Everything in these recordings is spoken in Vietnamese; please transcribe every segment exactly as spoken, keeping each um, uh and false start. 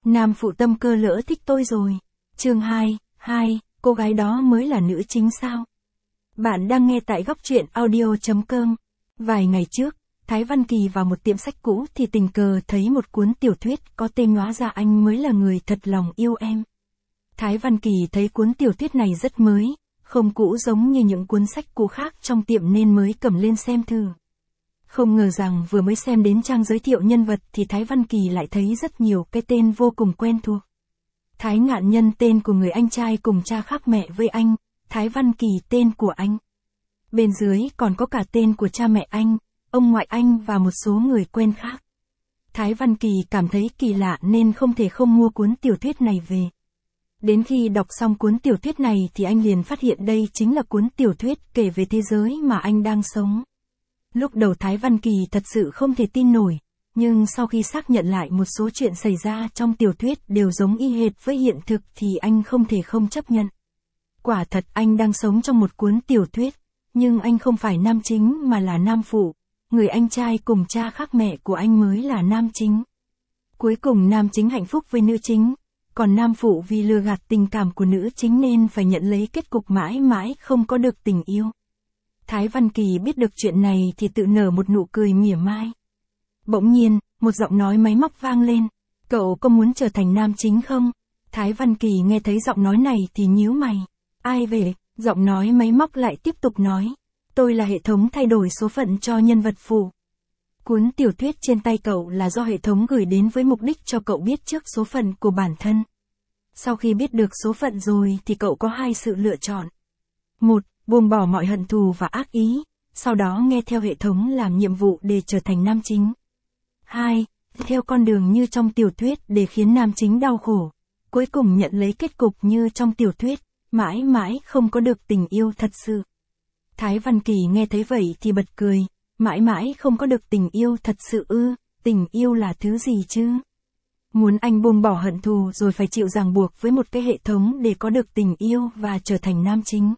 Nam phụ tâm cơ lỡ thích tôi rồi. Chương hai, hai, cô gái đó mới là nữ chính sao? Bạn đang nghe tại góc truyện audio chấm com. Vài ngày trước, Thái Văn Kỳ vào một tiệm sách cũ thì tình cờ thấy một cuốn tiểu thuyết có tên Hóa ra anh mới là người thật lòng yêu em. Thái Văn Kỳ thấy cuốn tiểu thuyết này rất mới, không cũ giống như những cuốn sách cũ khác trong tiệm nên mới cầm lên xem thử. Không ngờ rằng vừa mới xem đến trang giới thiệu nhân vật thì Thái Văn Kỳ lại thấy rất nhiều cái tên vô cùng quen thuộc. Thái Ngạn Nhân tên của người anh trai cùng cha khác mẹ với anh, Thái Văn Kỳ tên của anh. Bên dưới còn có cả tên của cha mẹ anh, ông ngoại anh và một số người quen khác. Thái Văn Kỳ cảm thấy kỳ lạ nên không thể không mua cuốn tiểu thuyết này về. Đến khi đọc xong cuốn tiểu thuyết này thì anh liền phát hiện đây chính là cuốn tiểu thuyết kể về thế giới mà anh đang sống. Lúc đầu Thái Văn Kỳ thật sự không thể tin nổi, nhưng sau khi xác nhận lại một số chuyện xảy ra trong tiểu thuyết đều giống y hệt với hiện thực thì anh không thể không chấp nhận. Quả thật anh đang sống trong một cuốn tiểu thuyết, nhưng anh không phải nam chính mà là nam phụ, người anh trai cùng cha khác mẹ của anh mới là nam chính. Cuối cùng nam chính hạnh phúc với nữ chính, còn nam phụ vì lừa gạt tình cảm của nữ chính nên phải nhận lấy kết cục mãi mãi không có được tình yêu. Thái Văn Kỳ biết được chuyện này thì tự nở một nụ cười mỉa mai. Bỗng nhiên, một giọng nói máy móc vang lên. Cậu có muốn trở thành nam chính không? Thái Văn Kỳ nghe thấy giọng nói này thì nhíu mày. Ai về? Giọng nói máy móc lại tiếp tục nói. Tôi là hệ thống thay đổi số phận cho nhân vật phụ. Cuốn tiểu thuyết trên tay cậu là do hệ thống gửi đến với mục đích cho cậu biết trước số phận của bản thân. Sau khi biết được số phận rồi thì cậu có hai sự lựa chọn. Một, buông bỏ mọi hận thù và ác ý, sau đó nghe theo hệ thống làm nhiệm vụ để trở thành nam chính. Hai, theo con đường như trong tiểu thuyết để khiến nam chính đau khổ, cuối cùng nhận lấy kết cục như trong tiểu thuyết, mãi mãi không có được tình yêu thật sự. Thái Văn Kỳ nghe thấy vậy thì bật cười, mãi mãi không có được tình yêu thật sự ư, tình yêu là thứ gì chứ? Muốn anh buông bỏ hận thù rồi phải chịu ràng buộc với một cái hệ thống để có được tình yêu và trở thành nam chính.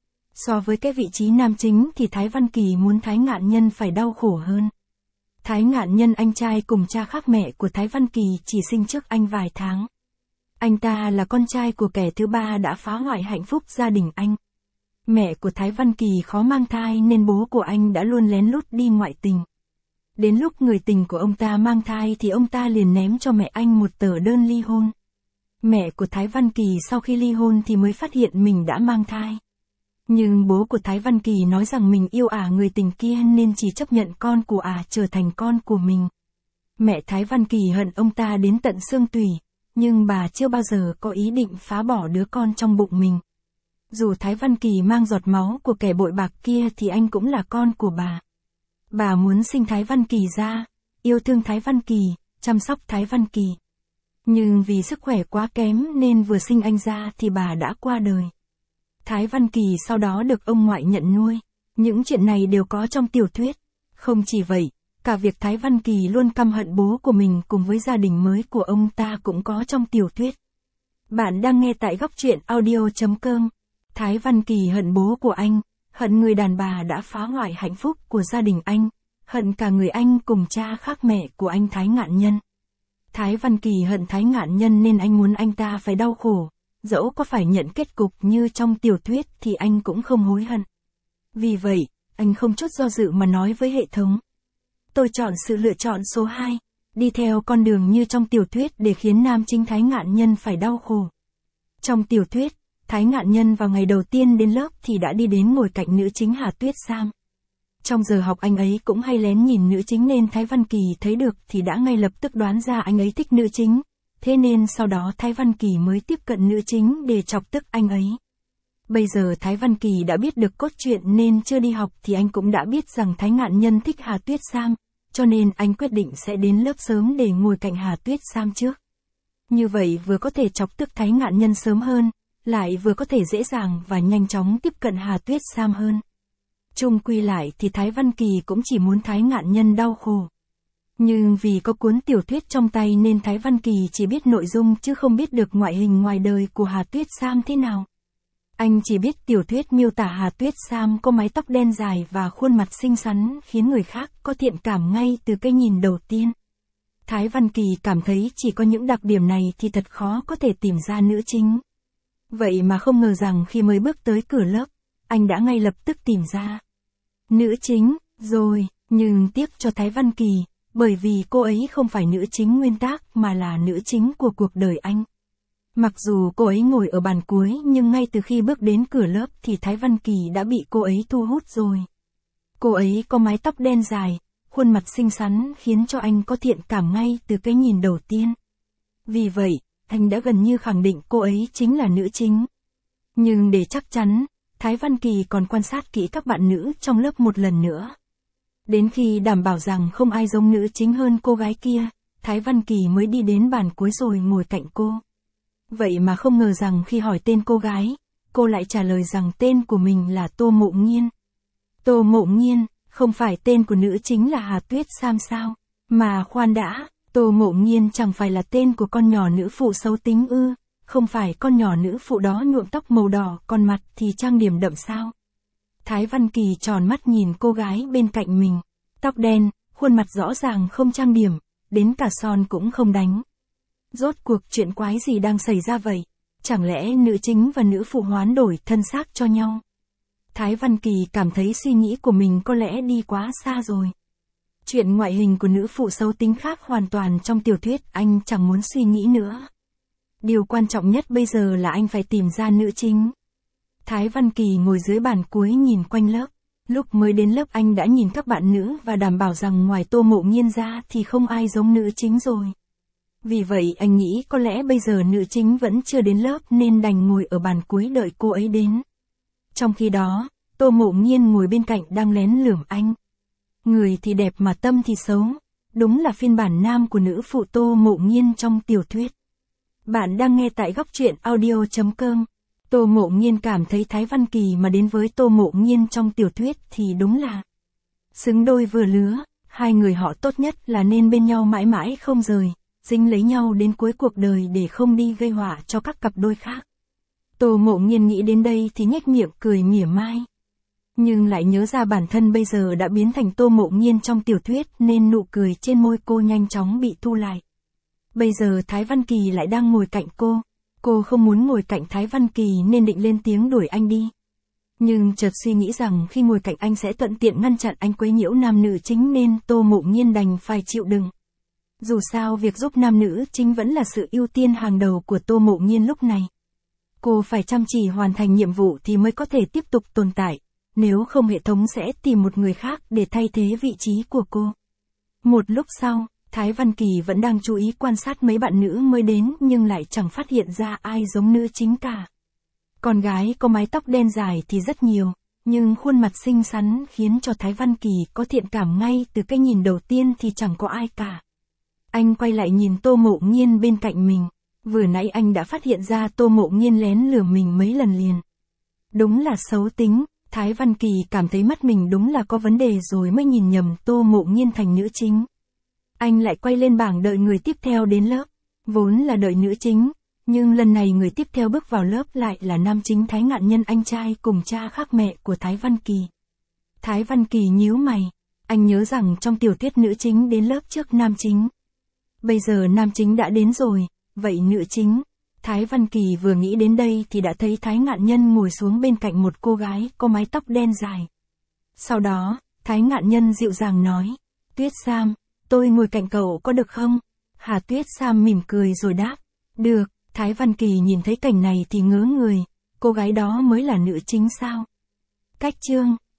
So với cái vị trí nam chính thì Thái Văn Kỳ muốn Thái Ngạn Nhân phải đau khổ hơn. Thái Ngạn Nhân anh trai cùng cha khác mẹ của Thái Văn Kỳ chỉ sinh trước anh vài tháng. Anh ta là con trai của kẻ thứ ba đã phá hoại hạnh phúc gia đình anh. Mẹ của Thái Văn Kỳ khó mang thai nên bố của anh đã luôn lén lút đi ngoại tình. Đến lúc người tình của ông ta mang thai thì ông ta liền ném cho mẹ anh một tờ đơn ly hôn. Mẹ của Thái Văn Kỳ sau khi ly hôn thì mới phát hiện mình đã mang thai. Nhưng bố của Thái Văn Kỳ nói rằng mình yêu ả người tình kia nên chỉ chấp nhận con của ả trở thành con của mình. Mẹ Thái Văn Kỳ hận ông ta đến tận xương tủy, nhưng bà chưa bao giờ có ý định phá bỏ đứa con trong bụng mình. Dù Thái Văn Kỳ mang giọt máu của kẻ bội bạc kia thì anh cũng là con của bà. Bà muốn sinh Thái Văn Kỳ ra, yêu thương Thái Văn Kỳ, chăm sóc Thái Văn Kỳ. Nhưng vì sức khỏe quá kém nên vừa sinh anh ra thì bà đã qua đời. Thái Văn Kỳ sau đó được ông ngoại nhận nuôi. Những chuyện này đều có trong tiểu thuyết. Không chỉ vậy, cả việc Thái Văn Kỳ luôn căm hận bố của mình cùng với gia đình mới của ông ta cũng có trong tiểu thuyết. Bạn đang nghe tại góc truyện audio chấm com. Thái Văn Kỳ hận bố của anh, hận người đàn bà đã phá hoại hạnh phúc của gia đình anh, hận cả người anh cùng cha khác mẹ của anh Thái Ngạn Nhân. Thái Văn Kỳ hận Thái Ngạn Nhân nên anh muốn anh ta phải đau khổ. Dẫu có phải nhận kết cục như trong tiểu thuyết thì anh cũng không hối hận. Vì vậy, anh không chút do dự mà nói với hệ thống. Tôi chọn sự lựa chọn số hai, đi theo con đường như trong tiểu thuyết để khiến nam chính Thái Ngạn Nhân phải đau khổ. Trong tiểu thuyết, Thái Ngạn Nhân vào ngày đầu tiên đến lớp thì đã đi đến ngồi cạnh nữ chính Hà Tuyết Sam. Trong giờ học anh ấy cũng hay lén nhìn nữ chính nên Thái Văn Kỳ thấy được thì đã ngay lập tức đoán ra anh ấy thích nữ chính. Thế nên sau đó Thái Văn Kỳ mới tiếp cận nữ chính để chọc tức anh ấy. Bây giờ Thái Văn Kỳ đã biết được cốt truyện nên chưa đi học thì anh cũng đã biết rằng Thái Ngạn Nhân thích Hà Tuyết Sam, cho nên anh quyết định sẽ đến lớp sớm để ngồi cạnh Hà Tuyết Sam trước. Như vậy vừa có thể chọc tức Thái Ngạn Nhân sớm hơn, lại vừa có thể dễ dàng và nhanh chóng tiếp cận Hà Tuyết Sam hơn. Chung quy lại thì Thái Văn Kỳ cũng chỉ muốn Thái Ngạn Nhân đau khổ. Nhưng vì có cuốn tiểu thuyết trong tay nên Thái Văn Kỳ chỉ biết nội dung chứ không biết được ngoại hình ngoài đời của Hà Tuyết Sam thế nào. Anh chỉ biết tiểu thuyết miêu tả Hà Tuyết Sam có mái tóc đen dài và khuôn mặt xinh xắn khiến người khác có thiện cảm ngay từ cái nhìn đầu tiên. Thái Văn Kỳ cảm thấy chỉ có những đặc điểm này thì thật khó có thể tìm ra nữ chính. Vậy mà không ngờ rằng khi mới bước tới cửa lớp, anh đã ngay lập tức tìm ra nữ chính, rồi, nhưng tiếc cho Thái Văn Kỳ, bởi vì cô ấy không phải nữ chính nguyên tác mà là nữ chính của cuộc đời anh. Mặc dù cô ấy ngồi ở bàn cuối nhưng ngay từ khi bước đến cửa lớp thì Thái Văn Kỳ đã bị cô ấy thu hút rồi. Cô ấy có mái tóc đen dài, khuôn mặt xinh xắn khiến cho anh có thiện cảm ngay từ cái nhìn đầu tiên. Vì vậy, anh đã gần như khẳng định cô ấy chính là nữ chính. Nhưng để chắc chắn, Thái Văn Kỳ còn quan sát kỹ các bạn nữ trong lớp một lần nữa. Đến khi đảm bảo rằng không ai giống nữ chính hơn cô gái kia, Thái Văn Kỳ mới đi đến bàn cuối rồi ngồi cạnh cô. Vậy mà không ngờ rằng khi hỏi tên cô gái, cô lại trả lời rằng tên của mình là Tô Mộ Nghiên. Tô Mộ Nghiên, không phải tên của nữ chính là Hà Tuyết Sam sao? Mà khoan đã, Tô Mộ Nghiên chẳng phải là tên của con nhỏ nữ phụ xấu tính ư? Không phải con nhỏ nữ phụ đó nhuộm tóc màu đỏ còn mặt thì trang điểm đậm sao? Thái Văn Kỳ tròn mắt nhìn cô gái bên cạnh mình. Tóc đen, khuôn mặt rõ ràng không trang điểm, đến cả son cũng không đánh. Rốt cuộc chuyện quái gì đang xảy ra vậy? Chẳng lẽ nữ chính và nữ phụ hoán đổi thân xác cho nhau? Thái Văn Kỳ cảm thấy suy nghĩ của mình có lẽ đi quá xa rồi. Chuyện ngoại hình của nữ phụ xấu tính khác hoàn toàn trong tiểu thuyết anh chẳng muốn suy nghĩ nữa. Điều quan trọng nhất bây giờ là anh phải tìm ra nữ chính. Thái Văn Kỳ ngồi dưới bàn cuối nhìn quanh lớp. Lúc mới đến lớp anh đã nhìn các bạn nữ và đảm bảo rằng ngoài Tô Mộ Nghiên ra thì không ai giống nữ chính rồi. Vì vậy anh nghĩ có lẽ bây giờ nữ chính vẫn chưa đến lớp nên đành ngồi ở bàn cuối đợi cô ấy đến. Trong khi đó, Tô Mộ Nghiên ngồi bên cạnh đang lén lườm anh. Người thì đẹp mà tâm thì xấu. Đúng là phiên bản nam của nữ phụ Tô Mộ Nghiên trong tiểu thuyết. Bạn đang nghe tại góc truyện audio chấm com. Tô Mộ Nghiên cảm thấy Thái Văn Kỳ mà đến với Tô Mộ Nghiên trong tiểu thuyết thì đúng là xứng đôi vừa lứa, hai người họ tốt nhất là nên bên nhau mãi mãi không rời, dính lấy nhau đến cuối cuộc đời để không đi gây họa cho các cặp đôi khác. Tô Mộ Nghiên nghĩ đến đây thì nhếch miệng cười mỉa mai. Nhưng lại nhớ ra bản thân bây giờ đã biến thành Tô Mộ Nghiên trong tiểu thuyết nên nụ cười trên môi cô nhanh chóng bị thu lại. Bây giờ Thái Văn Kỳ lại đang ngồi cạnh cô. Cô không muốn ngồi cạnh Thái Văn Kỳ nên định lên tiếng đuổi anh đi. Nhưng chợt suy nghĩ rằng khi ngồi cạnh anh sẽ thuận tiện ngăn chặn anh quấy nhiễu nam nữ chính nên Tô Mộ Nghiên đành phải chịu đựng. Dù sao việc giúp nam nữ chính vẫn là sự ưu tiên hàng đầu của Tô Mộ Nghiên lúc này. Cô phải chăm chỉ hoàn thành nhiệm vụ thì mới có thể tiếp tục tồn tại, nếu không hệ thống sẽ tìm một người khác để thay thế vị trí của cô. Một lúc sau, Thái Văn Kỳ vẫn đang chú ý quan sát mấy bạn nữ mới đến nhưng lại chẳng phát hiện ra ai giống nữ chính cả. Con gái có mái tóc đen dài thì rất nhiều, nhưng khuôn mặt xinh xắn khiến cho Thái Văn Kỳ có thiện cảm ngay từ cái nhìn đầu tiên thì chẳng có ai cả. Anh quay lại nhìn Tô Mộ Nghiên bên cạnh mình, vừa nãy anh đã phát hiện ra Tô Mộ Nghiên lén lườm mình mấy lần liền. Đúng là xấu tính, Thái Văn Kỳ cảm thấy mắt mình đúng là có vấn đề rồi mới nhìn nhầm Tô Mộ Nghiên thành nữ chính. Anh lại quay lên bảng đợi người tiếp theo đến lớp, vốn là đợi nữ chính, nhưng lần này người tiếp theo bước vào lớp lại là nam chính Thái Ngạn Nhân, anh trai cùng cha khác mẹ của Thái Văn Kỳ. Thái Văn Kỳ nhíu mày, anh nhớ rằng trong tiểu thuyết nữ chính đến lớp trước nam chính. Bây giờ nam chính đã đến rồi, vậy nữ chính. Thái Văn Kỳ vừa nghĩ đến đây thì đã thấy Thái Ngạn Nhân ngồi xuống bên cạnh một cô gái có mái tóc đen dài. Sau đó, Thái Ngạn Nhân dịu dàng nói, Tuyết Sam, tôi ngồi cạnh cậu có được không? Hà Tuyết Sam mỉm cười rồi đáp, được. Thái Văn Kỳ nhìn thấy cảnh này thì ngớ người, cô gái đó mới là nữ chính sao? Cách chương